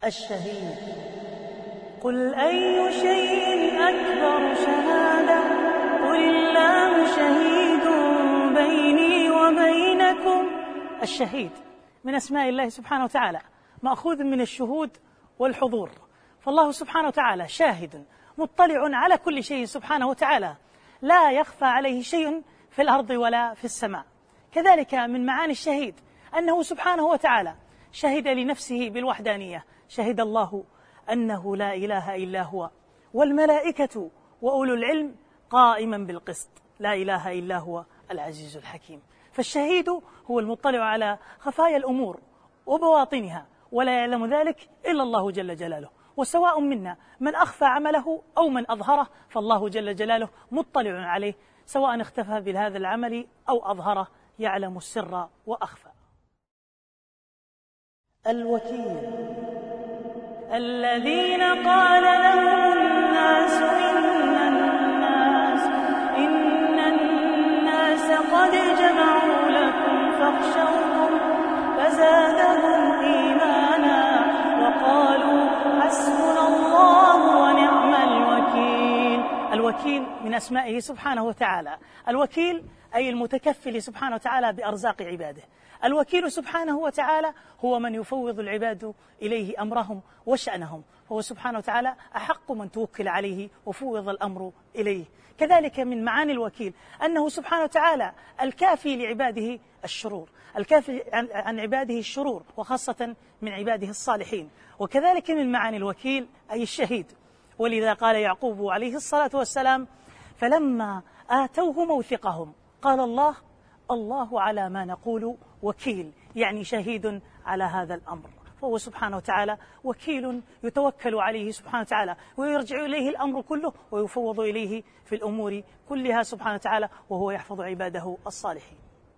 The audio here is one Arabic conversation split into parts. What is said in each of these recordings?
الشهيد. قل أي شيء أكبر شهادة قل الله شهيد بيني وبينكم. الشهيد من أسماء الله سبحانه وتعالى، مأخوذ من الشهود والحضور، فالله سبحانه وتعالى شاهد مطلع على كل شيء سبحانه وتعالى، لا يخفى عليه شيء في الأرض ولا في السماء. كذلك من معاني الشهيد أنه سبحانه وتعالى شهد لنفسه بالوحدانية، شهد الله أنه لا إله إلا هو والملائكة وأولو العلم قائما بالقسط، لا إله إلا هو العزيز الحكيم. فالشهيد هو المطلع على خفايا الأمور وبواطنها، ولا يعلم ذلك إلا الله جل جلاله، وسواء منا من أخفى عمله أو من أظهره، فالله جل جلاله مطلع عليه سواء اختفى بهذا العمل أو أظهره، يعلم السر وأخفى. الوكيل. الذين قال لهم الناس إن الناس قد جمعوا لكم فاخشوهم فزادهم إيمانا وقالوا حسبنا الله ونعم الوكيل. الوكيل من أسمائه سبحانه وتعالى، الوكيل أي المتكفل سبحانه وتعالى بأرزاق عباده. الوكيل سبحانه وتعالى هو من يفوض العباد إليه أمرهم وشأنهم، فهو سبحانه وتعالى أحق من توكل عليه وفوض الأمر إليه. كذلك من معاني الوكيل أنه سبحانه وتعالى الكافي لعباده الشرور، الكافي عن عباده الشرور، وخاصة من عباده الصالحين. وكذلك من معاني الوكيل أي الشهيد، ولذا قال يعقوب عليه الصلاة والسلام فلما آتوه موثقهم قال الله على ما نقول وكيل، يعني شهيد على هذا الأمر. فهو سبحانه وتعالى وكيل يتوكل عليه سبحانه وتعالى، ويرجع إليه الأمر كله ويفوض إليه في الأمور كلها سبحانه وتعالى، وهو يحفظ عباده الصالحين.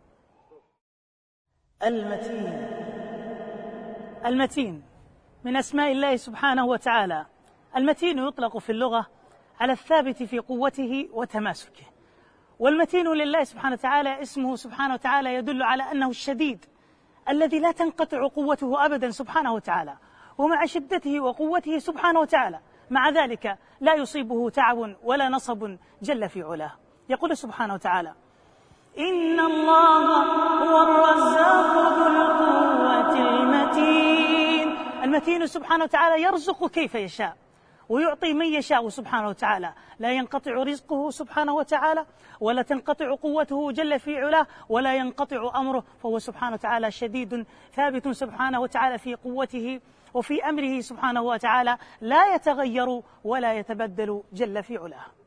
المتين. المتين من أسماء الله سبحانه وتعالى. المتين يطلق في اللغة على الثابت في قوته وتماسكه، والمتين لله سبحانه وتعالى اسمه سبحانه وتعالى يدل على أنه الشديد الذي لا تنقطع قوته أبدا سبحانه وتعالى، ومع شدته وقوته سبحانه وتعالى مع ذلك لا يصيبه تعب ولا نصب جل في علاه. يقول سبحانه وتعالى إن الله هو الرزاق ذو القوة المتين. المتين سبحانه وتعالى يرزق كيف يشاء ويعطي من يشاء سبحانه وتعالى، لا ينقطع رزقه سبحانه وتعالى ولا تنقطع قوته جل في علاه ولا ينقطع أمره، فهو سبحانه وتعالى شديد ثابت سبحانه وتعالى في قوته وفي أمره سبحانه وتعالى، لا يتغير ولا يتبدل جل في علاه.